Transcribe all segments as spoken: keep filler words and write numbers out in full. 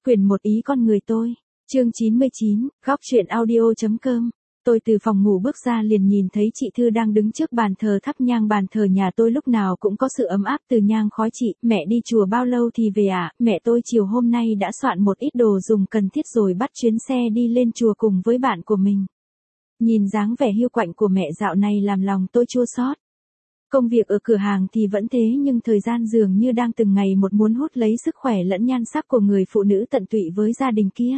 Quyển một ý con người tôi. Chương chín mươi chín, góc truyện audio.com. Tôi từ phòng ngủ bước ra liền nhìn thấy chị Thư đang đứng trước bàn thờ thắp nhang. Bàn thờ nhà tôi lúc nào cũng có sự ấm áp từ nhang khói. Chị, mẹ đi chùa bao lâu thì về ạ? À? Mẹ tôi chiều hôm nay đã soạn một ít đồ dùng cần thiết rồi bắt chuyến xe đi lên chùa cùng với bạn của mình. Nhìn dáng vẻ hiu quạnh của mẹ dạo này làm lòng tôi chua xót. Công việc ở cửa hàng thì vẫn thế nhưng thời gian dường như đang từng ngày một muốn hút lấy sức khỏe lẫn nhan sắc của người phụ nữ tận tụy với gia đình kia.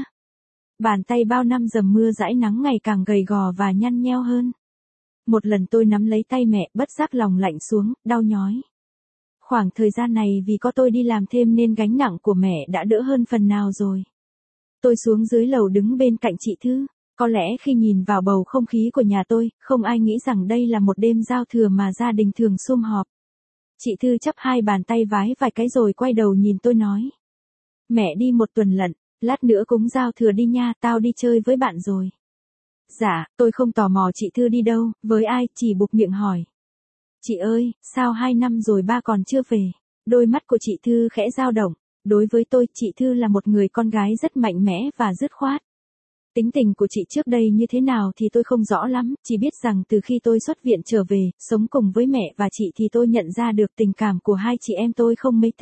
Bàn tay bao năm dầm mưa dãi nắng ngày càng gầy gò và nhăn nheo hơn. Một lần tôi nắm lấy tay mẹ, bất giác lòng lạnh xuống, đau nhói. Khoảng thời gian này vì có tôi đi làm thêm nên gánh nặng của mẹ đã đỡ hơn phần nào rồi. Tôi xuống dưới lầu đứng bên cạnh chị Thư. Có lẽ khi nhìn vào bầu không khí của nhà tôi, không ai nghĩ rằng đây là một đêm giao thừa mà gia đình thường sum họp. Chị Thư chắp hai bàn tay vái vài cái rồi quay đầu nhìn tôi nói. Mẹ đi một tuần lận, lát nữa cúng giao thừa đi nha, tao đi chơi với bạn rồi. Dạ, tôi không tò mò chị Thư đi đâu, với ai, chỉ buộc miệng hỏi. Chị ơi, sao hai năm rồi ba còn chưa về? Đôi mắt của chị Thư khẽ dao động. Đối với tôi, chị Thư là một người con gái rất mạnh mẽ và dứt khoát. Tính tình của chị trước đây như thế nào thì tôi không rõ lắm, chỉ biết rằng từ khi tôi xuất viện trở về, sống cùng với mẹ và chị thì tôi nhận ra được tình cảm của hai chị em tôi không mấy tệ.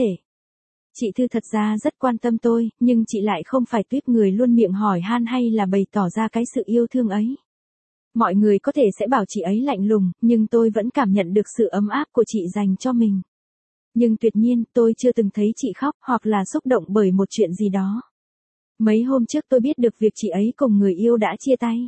Chị Thư thật ra rất quan tâm tôi, nhưng chị lại không phải tuýp người luôn miệng hỏi han hay là bày tỏ ra cái sự yêu thương ấy. Mọi người có thể sẽ bảo chị ấy lạnh lùng, nhưng tôi vẫn cảm nhận được sự ấm áp của chị dành cho mình. Nhưng tuyệt nhiên, tôi chưa từng thấy chị khóc hoặc là xúc động bởi một chuyện gì đó. Mấy hôm trước tôi biết được việc chị ấy cùng người yêu đã chia tay.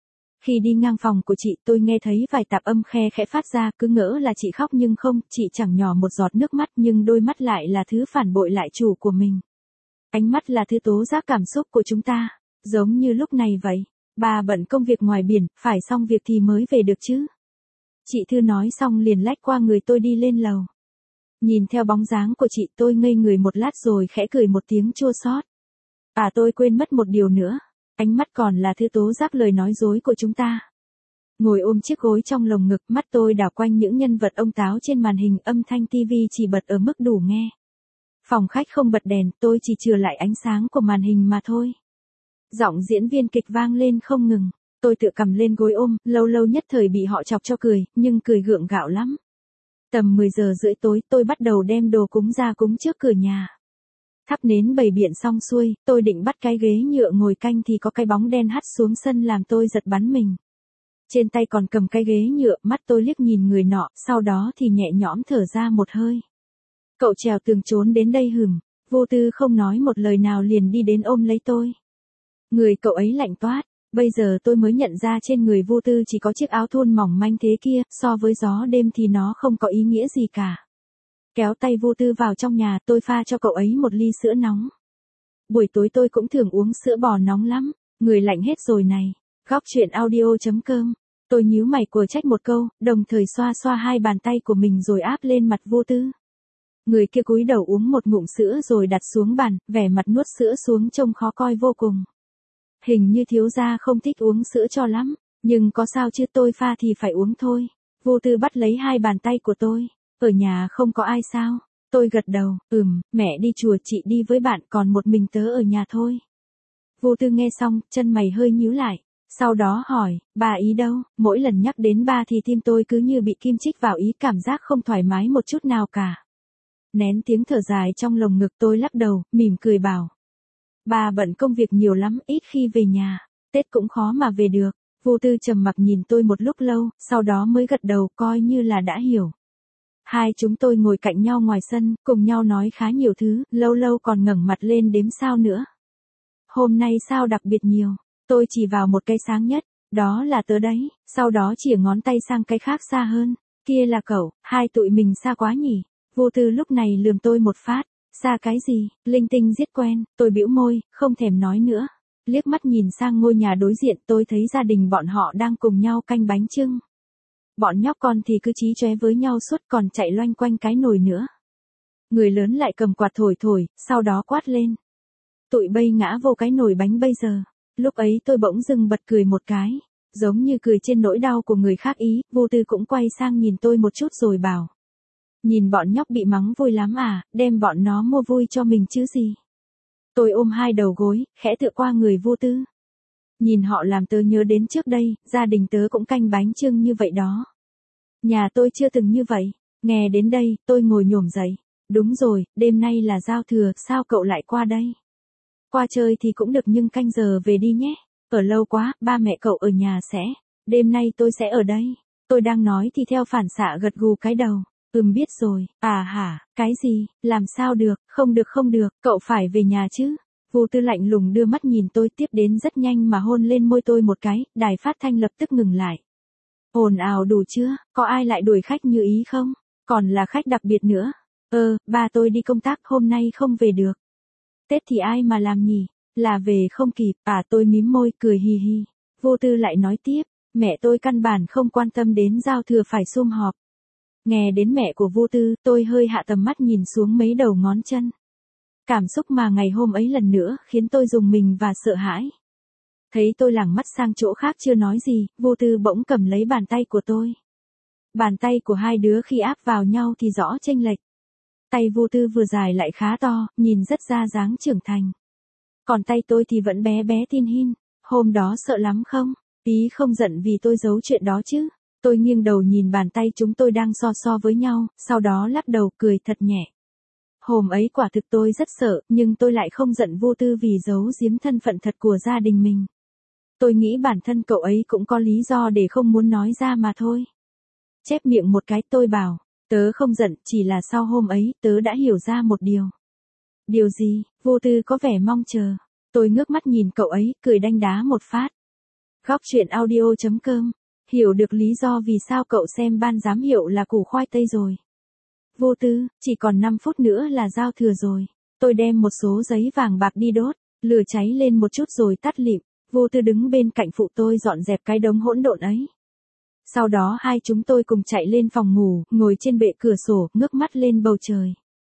Khi đi ngang phòng của chị tôi nghe thấy vài tạp âm khe khẽ phát ra, cứ ngỡ là chị khóc nhưng không, chị chẳng nhỏ một giọt nước mắt nhưng đôi mắt lại là thứ phản bội lại chủ của mình. Ánh mắt là thứ tố giác cảm xúc của chúng ta, giống như lúc này vậy. Bà bận công việc ngoài biển, phải xong việc thì mới về được chứ. Chị Thư nói xong liền lách qua người tôi đi lên lầu. Nhìn theo bóng dáng của chị tôi ngây người một lát rồi khẽ cười một tiếng chua xót. À tôi quên mất một điều nữa. Ánh mắt còn là thứ tố giác lời nói dối của chúng ta. Ngồi ôm chiếc gối trong lồng ngực, mắt tôi đảo quanh những nhân vật ông táo trên màn hình, âm thanh tivi chỉ bật ở mức đủ nghe. Phòng khách không bật đèn, tôi chỉ chừa lại ánh sáng của màn hình mà thôi. Giọng diễn viên kịch vang lên không ngừng. Tôi tựa cầm lên gối ôm, lâu lâu nhất thời bị họ chọc cho cười, nhưng cười gượng gạo lắm. Tầm mười giờ rưỡi tối, tôi bắt đầu đem đồ cúng ra cúng trước cửa nhà. Thắp nến bày biện xong xuôi, tôi định bắt cái ghế nhựa ngồi canh thì có cái bóng đen hắt xuống sân làm tôi giật bắn mình. Trên tay còn cầm cái ghế nhựa, mắt tôi liếc nhìn người nọ, sau đó thì nhẹ nhõm thở ra một hơi. Cậu trèo tường trốn đến đây hừm, vô tư không nói một lời nào liền đi đến ôm lấy tôi. Người cậu ấy lạnh toát, bây giờ tôi mới nhận ra trên người vô tư chỉ có chiếc áo thun mỏng manh thế kia, so với gió đêm thì nó không có ý nghĩa gì cả. Kéo tay vô tư vào trong nhà, tôi pha cho cậu ấy một ly sữa nóng. Buổi tối tôi cũng thường uống sữa bò nóng lắm, người lạnh hết rồi này. Góc truyện audio.com. Tôi nhíu mày của trách một câu, đồng thời xoa xoa hai bàn tay của mình rồi áp lên mặt vô tư. Người kia cúi đầu uống một ngụm sữa rồi đặt xuống bàn, vẻ mặt nuốt sữa xuống trông khó coi vô cùng. Hình như thiếu gia không thích uống sữa cho lắm, nhưng có sao chứ, tôi pha thì phải uống thôi. Vô tư bắt lấy hai bàn tay của tôi. Ở nhà không có ai sao? Tôi gật đầu, ừm, mẹ đi chùa, chị đi với bạn, còn một mình tớ ở nhà thôi. Vô tư nghe xong, chân mày hơi nhíu lại. Sau đó hỏi, bà ý đâu? Mỗi lần nhắc đến ba thì tim tôi cứ như bị kim chích vào ý, cảm giác không thoải mái một chút nào cả. Nén tiếng thở dài trong lồng ngực, tôi lắc đầu, mỉm cười bảo. Bà bận công việc nhiều lắm, ít khi về nhà. Tết cũng khó mà về được. Vô tư trầm mặc nhìn tôi một lúc lâu, sau đó mới gật đầu coi như là đã hiểu. Hai chúng tôi ngồi cạnh nhau ngoài sân, cùng nhau nói khá nhiều thứ, lâu lâu còn ngẩng mặt lên đếm sao nữa. Hôm nay sao đặc biệt nhiều, tôi chỉ vào một cái sáng nhất, đó là tớ đấy, sau đó chìa ngón tay sang cái khác xa hơn, kia là cậu, hai tụi mình xa quá nhỉ. Vô tư lúc này lườm tôi một phát, xa cái gì, linh tinh giết quen, tôi bĩu môi, không thèm nói nữa. Liếc mắt nhìn sang ngôi nhà đối diện, tôi thấy gia đình bọn họ đang cùng nhau canh bánh chưng. Bọn nhóc con thì cứ chí chóe với nhau suốt, còn chạy loanh quanh cái nồi nữa. Người lớn lại cầm quạt thổi thổi, sau đó quát lên. Tụi bay ngã vô cái nồi bánh bây giờ. Lúc ấy tôi bỗng dưng bật cười một cái, giống như cười trên nỗi đau của người khác ý. Vô tư cũng quay sang nhìn tôi một chút rồi bảo. Nhìn bọn nhóc bị mắng vui lắm à, đem bọn nó mua vui cho mình chứ gì. Tôi ôm hai đầu gối, khẽ tựa qua người vô tư. Nhìn họ làm tớ nhớ đến trước đây, gia đình tớ cũng canh bánh chưng như vậy đó. Nhà tôi chưa từng như vậy. Nghe đến đây, tôi ngồi nhổm dậy. Đúng rồi, đêm nay là giao thừa, sao cậu lại qua đây? Qua chơi thì cũng được nhưng canh giờ về đi nhé. Ở lâu quá, ba mẹ cậu ở nhà sẽ. Đêm nay tôi sẽ ở đây. Tôi đang nói thì theo phản xạ gật gù cái đầu. Ừm biết rồi. À hả, cái gì, làm sao được, không được không được, cậu phải về nhà chứ. Vô Tư lạnh lùng đưa mắt nhìn tôi, tiếp đến rất nhanh mà hôn lên môi tôi một cái, đài phát thanh lập tức ngừng lại. Ồn ào đủ chưa, có ai lại đuổi khách như ý không? Còn là khách đặc biệt nữa. Ơ, ba tôi đi công tác hôm nay không về được. Tết thì ai mà làm nhỉ? Là về không kịp, à tôi mím môi cười hì hì. Vô Tư lại nói tiếp, mẹ tôi căn bản không quan tâm đến giao thừa phải sum họp. Nghe đến mẹ của Vô Tư, tôi hơi hạ tầm mắt nhìn xuống mấy đầu ngón chân. Cảm xúc mà ngày hôm ấy lần nữa khiến tôi rùng mình và sợ hãi. Thấy tôi lảng mắt sang chỗ khác chưa nói gì, Vô Tư bỗng cầm lấy bàn tay của tôi. Bàn tay của hai đứa khi áp vào nhau thì rõ chênh lệch. Tay Vô Tư vừa dài lại khá to, nhìn rất ra dáng trưởng thành. Còn tay tôi thì vẫn bé bé tin hin. Hôm đó sợ lắm không? Ý không giận vì tôi giấu chuyện đó chứ. Tôi nghiêng đầu nhìn bàn tay chúng tôi đang so so với nhau, sau đó lắc đầu cười thật nhẹ. Hôm ấy quả thực tôi rất sợ, nhưng tôi lại không giận Vô Tư vì giấu giếm thân phận thật của gia đình mình. Tôi nghĩ bản thân cậu ấy cũng có lý do để không muốn nói ra mà thôi. Chép miệng một cái tôi bảo, tớ không giận, chỉ là sau hôm ấy, tớ đã hiểu ra một điều. Điều gì? Vô Tư có vẻ mong chờ. Tôi ngước mắt nhìn cậu ấy, cười đanh đá một phát. Góc truyện audio chấm com. Hiểu được lý do vì sao cậu xem ban giám hiệu là củ khoai tây rồi. Vô Tư, chỉ còn năm phút nữa là giao thừa rồi. Tôi đem một số giấy vàng bạc đi đốt, lửa cháy lên một chút rồi tắt lịm. Vô Tư đứng bên cạnh phụ tôi dọn dẹp cái đống hỗn độn ấy. Sau đó hai chúng tôi cùng chạy lên phòng ngủ, ngồi trên bệ cửa sổ, ngước mắt lên bầu trời.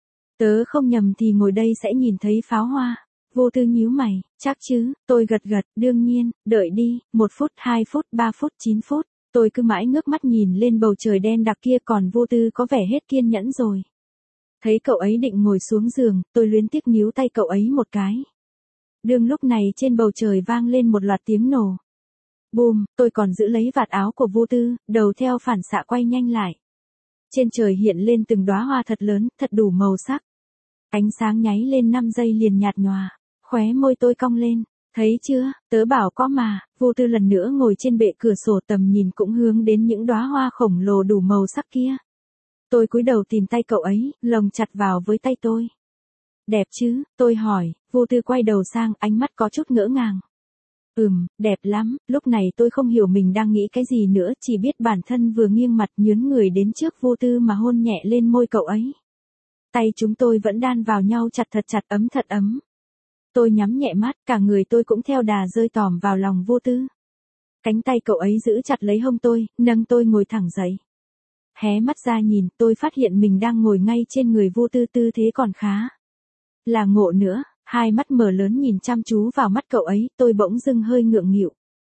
Tớ không nhầm thì ngồi đây sẽ nhìn thấy pháo hoa. Vô Tư nhíu mày, chắc chứ, tôi gật gật, đương nhiên, đợi đi, một phút, hai phút, ba phút, chín phút. Tôi cứ mãi ngước mắt nhìn lên bầu trời đen đặc kia còn Vô Tư có vẻ hết kiên nhẫn rồi. Thấy cậu ấy định ngồi xuống giường, tôi luyến tiếc níu tay cậu ấy một cái. Đương lúc này trên bầu trời vang lên một loạt tiếng nổ. Bùm, tôi còn giữ lấy vạt áo của Vô Tư, đầu theo phản xạ quay nhanh lại. Trên trời hiện lên từng đóa hoa thật lớn, thật đủ màu sắc. Ánh sáng nháy lên năm giây liền nhạt nhòa, khóe môi tôi cong lên. Thấy chưa, tớ bảo có mà. Vô Tư lần nữa ngồi trên bệ cửa sổ, tầm nhìn cũng hướng đến những đóa hoa khổng lồ đủ màu sắc kia. Tôi cúi đầu tìm tay cậu ấy, lồng chặt vào với tay tôi. Đẹp chứ, tôi hỏi. Vô Tư quay đầu sang, ánh mắt có chút ngỡ ngàng. Ừm, đẹp lắm. Lúc này tôi không hiểu mình đang nghĩ cái gì nữa, chỉ biết bản thân vừa nghiêng mặt nhướn người đến trước Vô Tư mà hôn nhẹ lên môi cậu ấy. Tay chúng tôi vẫn đan vào nhau chặt thật chặt, ấm thật ấm. Tôi nhắm nhẹ mắt, cả người tôi cũng theo đà rơi tòm vào lòng Vô Tư. Cánh tay cậu ấy giữ chặt lấy hông tôi, nâng tôi ngồi thẳng dậy. Hé mắt ra nhìn, tôi phát hiện mình đang ngồi ngay trên người Vô Tư, tư thế còn khá là ngộ nữa. Hai mắt mở lớn nhìn chăm chú vào mắt cậu ấy, tôi bỗng dưng hơi ngượng nghịu.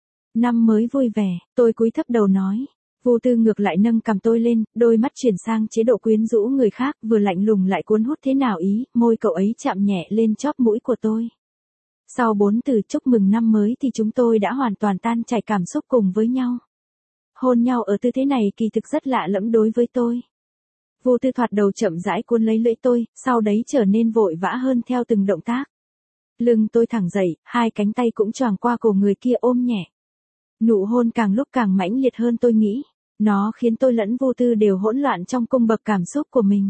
Năm mới vui vẻ, tôi cúi thấp đầu nói. Vô Tư ngược lại nâng cằm tôi lên, đôi mắt chuyển sang chế độ quyến rũ người khác, vừa lạnh lùng lại cuốn hút thế nào ý, môi cậu ấy chạm nhẹ lên chóp mũi của tôi. Sau bốn từ chúc mừng năm mới thì chúng tôi đã hoàn toàn tan chảy cảm xúc cùng với nhau. Hôn nhau ở tư thế này kỳ thực rất lạ lẫm đối với tôi. Vô Tư thoạt đầu chậm rãi cuốn lấy lưỡi tôi, sau đấy trở nên vội vã hơn theo từng động tác. Lưng tôi thẳng dậy, hai cánh tay cũng choàng qua cổ người kia ôm nhẹ. Nụ hôn càng lúc càng mãnh liệt hơn tôi nghĩ. Nó khiến tôi lẫn Vô Tư đều hỗn loạn trong cung bậc cảm xúc của mình.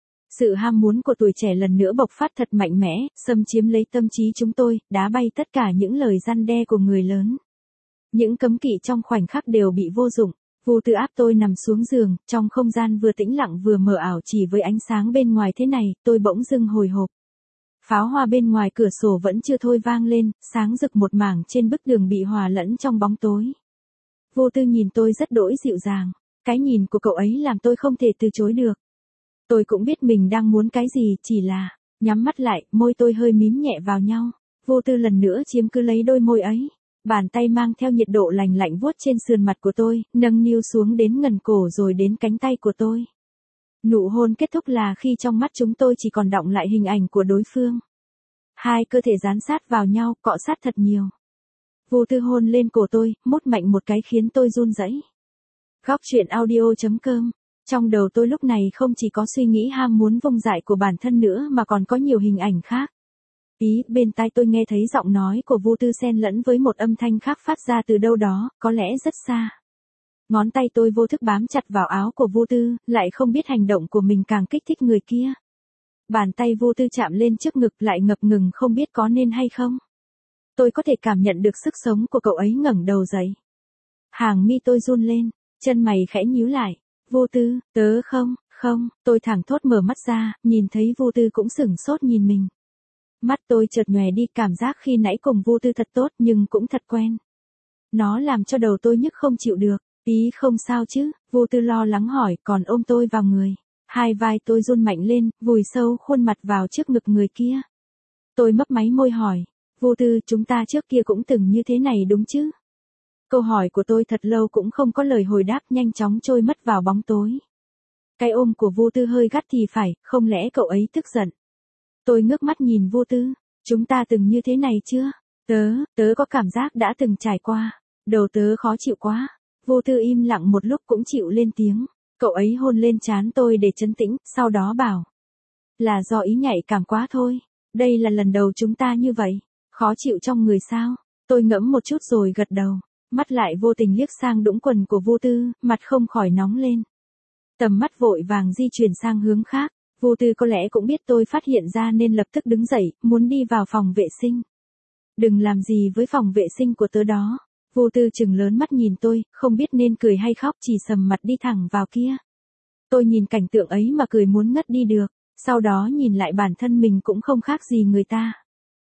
Sự ham muốn của tuổi trẻ lần nữa bộc phát thật mạnh mẽ, xâm chiếm lấy tâm trí chúng tôi, đá bay tất cả những lời răn đe của người lớn. Những cấm kỵ trong khoảnh khắc đều bị vô dụng. Vô Tư áp tôi nằm xuống giường, trong không gian vừa tĩnh lặng vừa mờ ảo chỉ với ánh sáng bên ngoài thế này, tôi bỗng dưng hồi hộp. Pháo hoa bên ngoài cửa sổ vẫn chưa thôi vang lên, sáng rực một mảng trên bức tường bị hòa lẫn trong bóng tối. Vô Tư nhìn tôi rất đỗi dịu dàng, cái nhìn của cậu ấy làm tôi không thể từ chối được. Tôi cũng biết mình đang muốn cái gì, chỉ là, nhắm mắt lại, môi tôi hơi mím nhẹ vào nhau. Vô Tư lần nữa chiếm cứ lấy đôi môi ấy. Bàn tay mang theo nhiệt độ lành lạnh vuốt trên sườn mặt của tôi, nâng niu xuống đến ngần cổ rồi đến cánh tay của tôi. Nụ hôn kết thúc là khi trong mắt chúng tôi chỉ còn đọng lại hình ảnh của đối phương. Hai cơ thể dán sát vào nhau, cọ sát thật nhiều. Vô Tư hôn lên cổ tôi, mút mạnh một cái khiến tôi run rẩy. Góc truyện audio chấm com. Trong đầu tôi lúc này không chỉ có suy nghĩ ham muốn vung dại của bản thân nữa mà còn có nhiều hình ảnh khác. Ý, bên tai tôi nghe thấy giọng nói của Vô Tư xen lẫn với một âm thanh khác phát ra từ đâu đó, có lẽ rất xa. Ngón tay tôi vô thức bám chặt vào áo của Vô Tư, lại không biết hành động của mình càng kích thích người kia. Bàn tay Vô Tư chạm lên trước ngực lại ngập ngừng không biết có nên hay không. Tôi có thể cảm nhận được sức sống của cậu ấy ngẩng đầu dậy. Hàng mi tôi run lên, chân mày khẽ nhíu lại. Vô Tư, tớ không, không, tôi thẳng thốt mở mắt ra, nhìn thấy Vô Tư cũng sửng sốt nhìn mình. Mắt tôi chợt nhòe đi, cảm giác khi nãy cùng Vô Tư thật tốt nhưng cũng thật quen. Nó làm cho đầu tôi nhức không chịu được. Ý không sao chứ, Vô Tư lo lắng hỏi, còn ôm tôi vào người. Hai vai tôi run mạnh lên, vùi sâu khuôn mặt vào trước ngực người kia. Tôi mấp máy môi hỏi, Vô Tư, chúng ta trước kia cũng từng như thế này đúng chứ? Câu hỏi của tôi thật lâu cũng không có lời hồi đáp, nhanh chóng trôi mất vào bóng tối. Cái ôm của Vô Tư hơi gắt thì phải, không lẽ cậu ấy tức giận? Tôi ngước mắt nhìn Vô Tư, chúng ta từng như thế này chưa? Tớ, tớ có cảm giác đã từng trải qua. Đầu tớ khó chịu quá. Vô Tư im lặng một lúc cũng chịu lên tiếng. Cậu ấy hôn lên trán tôi để trấn tĩnh, sau đó bảo. Là do ý nhạy cảm quá thôi. Đây là lần đầu chúng ta như vậy. Khó chịu trong người sao? Tôi ngẫm một chút rồi gật đầu. Mắt lại vô tình liếc sang đũng quần của Vô Tư, mặt không khỏi nóng lên. Tầm mắt vội vàng di chuyển sang hướng khác. Vô Tư có lẽ cũng biết tôi phát hiện ra nên lập tức đứng dậy, muốn đi vào phòng vệ sinh. Đừng làm gì với phòng vệ sinh của tớ đó. Vô Tư trừng lớn mắt nhìn tôi, không biết nên cười hay khóc, chỉ sầm mặt đi thẳng vào kia. Tôi nhìn cảnh tượng ấy mà cười muốn ngất đi được, sau đó nhìn lại bản thân mình cũng không khác gì người ta.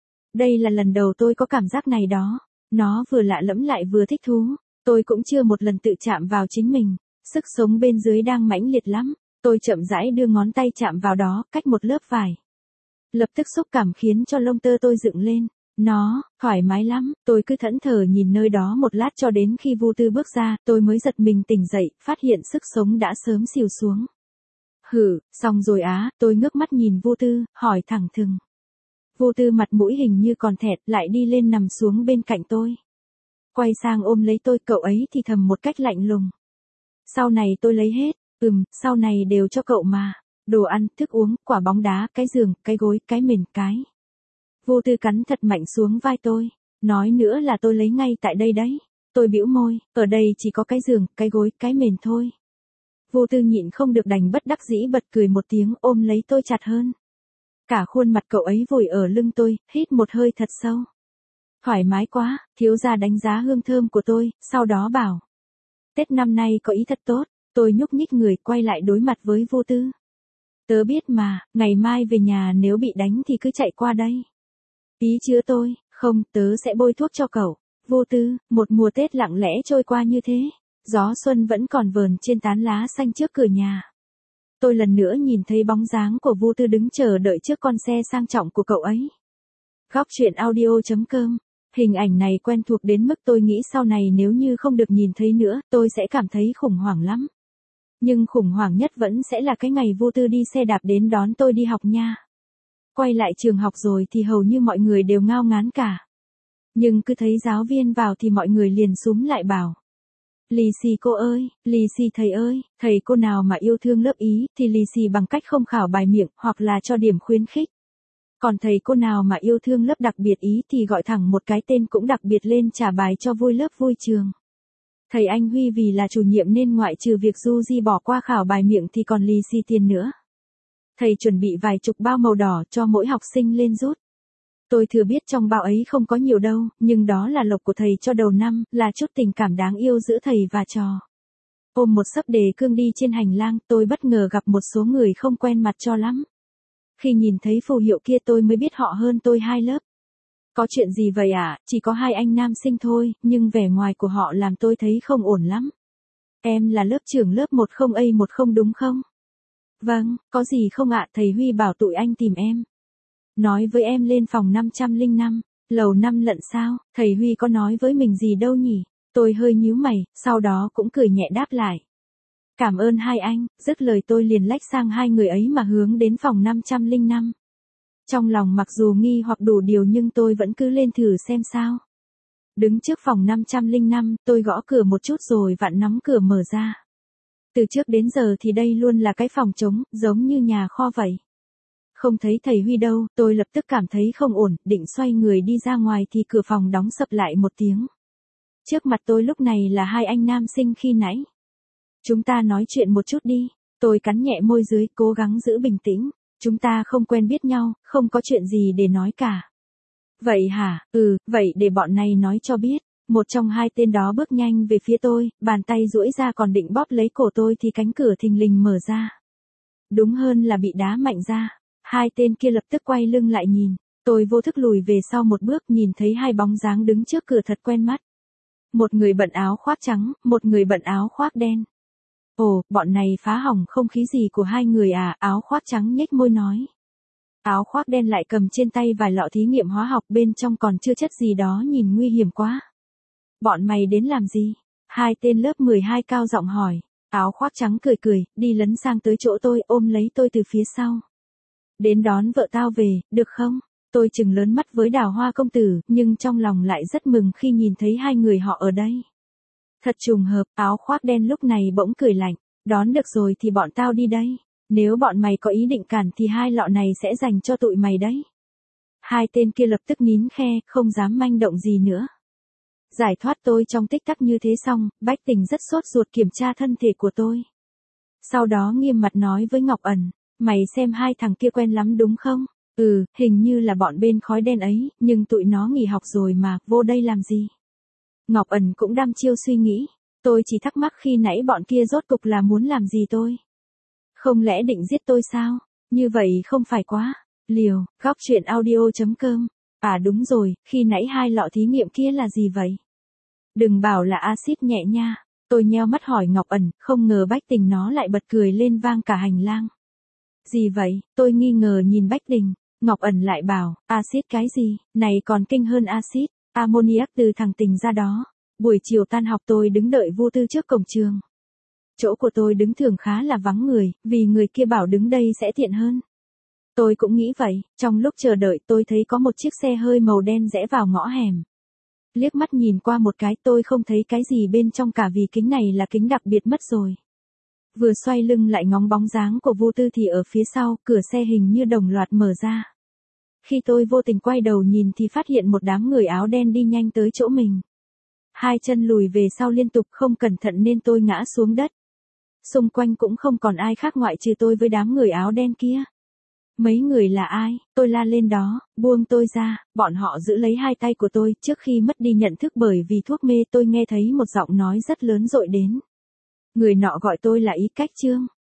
Đây là lần đầu tôi có cảm giác này đó, nó vừa lạ lẫm lại vừa thích thú, tôi cũng chưa một lần tự chạm vào chính mình, sức sống bên dưới đang mãnh liệt lắm, tôi chậm rãi đưa ngón tay chạm vào đó, cách một lớp vải. Lập tức xúc cảm khiến cho lông tơ tôi dựng lên. Nó, thoải mái lắm, tôi cứ thẫn thờ nhìn nơi đó một lát cho đến khi Vô Tư bước ra, tôi mới giật mình tỉnh dậy, phát hiện sức sống đã sớm xìu xuống. Hử, xong rồi á, tôi ngước mắt nhìn Vô Tư, hỏi thẳng thừng. Vô Tư mặt mũi hình như còn thẹt, lại đi lên nằm xuống bên cạnh tôi. Quay sang ôm lấy tôi, cậu ấy thì thầm một cách lạnh lùng. Sau này tôi lấy hết, ừm, sau này đều cho cậu mà, đồ ăn, thức uống, quả bóng đá, cái giường, cái gối, cái mền, cái. Vô Tư cắn thật mạnh xuống vai tôi, nói nữa là tôi lấy ngay tại đây đấy. Tôi bĩu môi, ở đây chỉ có cái giường, cái gối, cái mền thôi. Vô Tư nhịn không được đành bất đắc dĩ bật cười một tiếng, ôm lấy tôi chặt hơn. Cả khuôn mặt cậu ấy vùi ở lưng tôi, hít một hơi thật sâu. Thoải mái quá, thiếu gia đánh giá hương thơm của tôi, sau đó bảo. Tết năm nay có ý thật tốt, tôi nhúc nhích người quay lại đối mặt với Vô Tư. Tớ biết mà, ngày mai về nhà nếu bị đánh thì cứ chạy qua đây. Ý chứa tôi, không, tớ sẽ bôi thuốc cho cậu. Vô Tư, một mùa Tết lặng lẽ trôi qua như thế. Gió xuân vẫn còn vờn trên tán lá xanh trước cửa nhà. Tôi lần nữa nhìn thấy bóng dáng của Vô Tư đứng chờ đợi trước con xe sang trọng của cậu ấy. Góc truyện audio chấm com. Hình ảnh này quen thuộc đến mức tôi nghĩ sau này nếu như không được nhìn thấy nữa, tôi sẽ cảm thấy khủng hoảng lắm. Nhưng khủng hoảng nhất vẫn sẽ là cái ngày Vô Tư đi xe đạp đến đón tôi đi học nha. Quay lại trường học rồi thì hầu như mọi người đều ngao ngán cả. Nhưng cứ thấy giáo viên vào thì mọi người liền xúm lại bảo. Lì xì cô ơi, lì xì thầy ơi, thầy cô nào mà yêu thương lớp Ý thì lì xì bằng cách không khảo bài miệng hoặc là cho điểm khuyến khích. Còn thầy cô nào mà yêu thương lớp đặc biệt Ý thì gọi thẳng một cái tên cũng đặc biệt lên trả bài cho vui lớp vui trường. Thầy anh Huy vì là chủ nhiệm nên ngoại trừ việc du di bỏ qua khảo bài miệng thì còn lì xì tiền nữa. Thầy chuẩn bị vài chục bao màu đỏ cho mỗi học sinh lên rút. Tôi thừa biết trong bao ấy không có nhiều đâu, nhưng đó là lộc của thầy cho đầu năm, là chút tình cảm đáng yêu giữa thầy và trò. Ôm một sấp đề cương đi trên hành lang, tôi bất ngờ gặp một số người không quen mặt cho lắm. Khi nhìn thấy phù hiệu kia tôi mới biết họ hơn tôi hai lớp. Có chuyện gì vậy ạ? À? Chỉ có hai anh nam sinh thôi, nhưng vẻ ngoài của họ làm tôi thấy không ổn lắm. Em là lớp trưởng lớp một không A một không đúng không? Vâng, có gì không ạ? Thầy Huy bảo tụi anh tìm em. Nói với em lên phòng năm trăm lẻ năm, lầu năm lận sao? Thầy Huy có nói với mình gì đâu nhỉ? Tôi hơi nhíu mày, sau đó cũng cười nhẹ đáp lại. Cảm ơn hai anh, dứt lời tôi liền lách sang hai người ấy mà hướng đến phòng năm trăm lẻ năm. Trong lòng mặc dù nghi hoặc đủ điều nhưng tôi vẫn cứ lên thử xem sao. Đứng trước phòng năm trăm lẻ năm, tôi gõ cửa một chút rồi vặn nắm cửa mở ra. Từ trước đến giờ thì đây luôn là cái phòng trống, giống như nhà kho vậy. Không thấy thầy Huy đâu, tôi lập tức cảm thấy không ổn, định xoay người đi ra ngoài thì cửa phòng đóng sập lại một tiếng. Trước mặt tôi lúc này là hai anh nam sinh khi nãy. Chúng ta nói chuyện một chút đi. Tôi cắn nhẹ môi dưới, cố gắng giữ bình tĩnh. Chúng ta không quen biết nhau, không có chuyện gì để nói cả. Vậy hả, ừ, vậy để bọn này nói cho biết. Một trong hai tên đó bước nhanh về phía tôi, bàn tay duỗi ra còn định bóp lấy cổ tôi thì cánh cửa thình lình mở ra. Đúng hơn là bị đá mạnh ra. Hai tên kia lập tức quay lưng lại nhìn. Tôi vô thức lùi về sau một bước, nhìn thấy hai bóng dáng đứng trước cửa thật quen mắt. Một người bận áo khoác trắng, một người bận áo khoác đen. Ồ, bọn này phá hỏng không khí gì của hai người à, áo khoác trắng nhếch môi nói. Áo khoác đen lại cầm trên tay vài lọ thí nghiệm hóa học, bên trong còn chưa chất gì đó, nhìn nguy hiểm quá. Bọn mày đến làm gì? Hai tên lớp mười hai cao giọng hỏi. Áo khoác trắng cười cười, đi lấn sang tới chỗ tôi, ôm lấy tôi từ phía sau. Đến đón vợ tao về, được không? Tôi trừng lớn mắt với Đào Hoa công tử, nhưng trong lòng lại rất mừng khi nhìn thấy hai người họ ở đây. Thật trùng hợp, áo khoác đen lúc này bỗng cười lạnh. Đón được rồi thì bọn tao đi đây. Nếu bọn mày có ý định cản thì hai lọ này sẽ dành cho tụi mày đấy. Hai tên kia lập tức nín khe, không dám manh động gì nữa. Giải thoát tôi trong tích tắc như thế xong, Bách Tình rất sốt ruột kiểm tra thân thể của tôi. Sau đó nghiêm mặt nói với Ngọc Ẩn, mày xem hai thằng kia quen lắm đúng không? Ừ, hình như là bọn bên khói đen ấy, nhưng tụi nó nghỉ học rồi mà, vô đây làm gì? Ngọc Ẩn cũng đăm chiêu suy nghĩ, tôi chỉ thắc mắc khi nãy bọn kia rốt cục là muốn làm gì tôi? Không lẽ định giết tôi sao? Như vậy không phải quá liều. Góc truyện audio chấm com. À đúng rồi, khi nãy hai lọ thí nghiệm kia là gì vậy? Đừng bảo là axit nhẹ nha. Tôi nheo mắt hỏi Ngọc Ẩn, không ngờ Bách Tình nó lại bật cười lên vang cả hành lang. Gì vậy? Tôi nghi ngờ nhìn Bách Tình. Ngọc Ẩn lại bảo, axit cái gì? Này còn kinh hơn axit, ammoniac từ thằng Tình ra đó. Buổi chiều tan học tôi đứng đợi Vu Tư trước cổng trường. Chỗ của tôi đứng thường khá là vắng người, vì người kia bảo đứng đây sẽ tiện hơn. Tôi cũng nghĩ vậy, trong lúc chờ đợi tôi thấy có một chiếc xe hơi màu đen rẽ vào ngõ hẻm. Liếc mắt nhìn qua một cái tôi không thấy cái gì bên trong cả vì kính này là kính đặc biệt mất rồi. Vừa xoay lưng lại ngóng bóng dáng của Vu Tư thì ở phía sau, cửa xe hình như đồng loạt mở ra. Khi tôi vô tình quay đầu nhìn thì phát hiện một đám người áo đen đi nhanh tới chỗ mình. Hai chân lùi về sau liên tục, không cẩn thận nên tôi ngã xuống đất. Xung quanh cũng không còn ai khác ngoại trừ tôi với đám người áo đen kia. Mấy người là ai? Tôi la lên đó, buông tôi ra, bọn họ giữ lấy hai tay của tôi. Trước khi mất đi nhận thức bởi vì thuốc mê tôi nghe thấy một giọng nói rất lớn dội đến. Người nọ gọi tôi là Ý Cách Trương.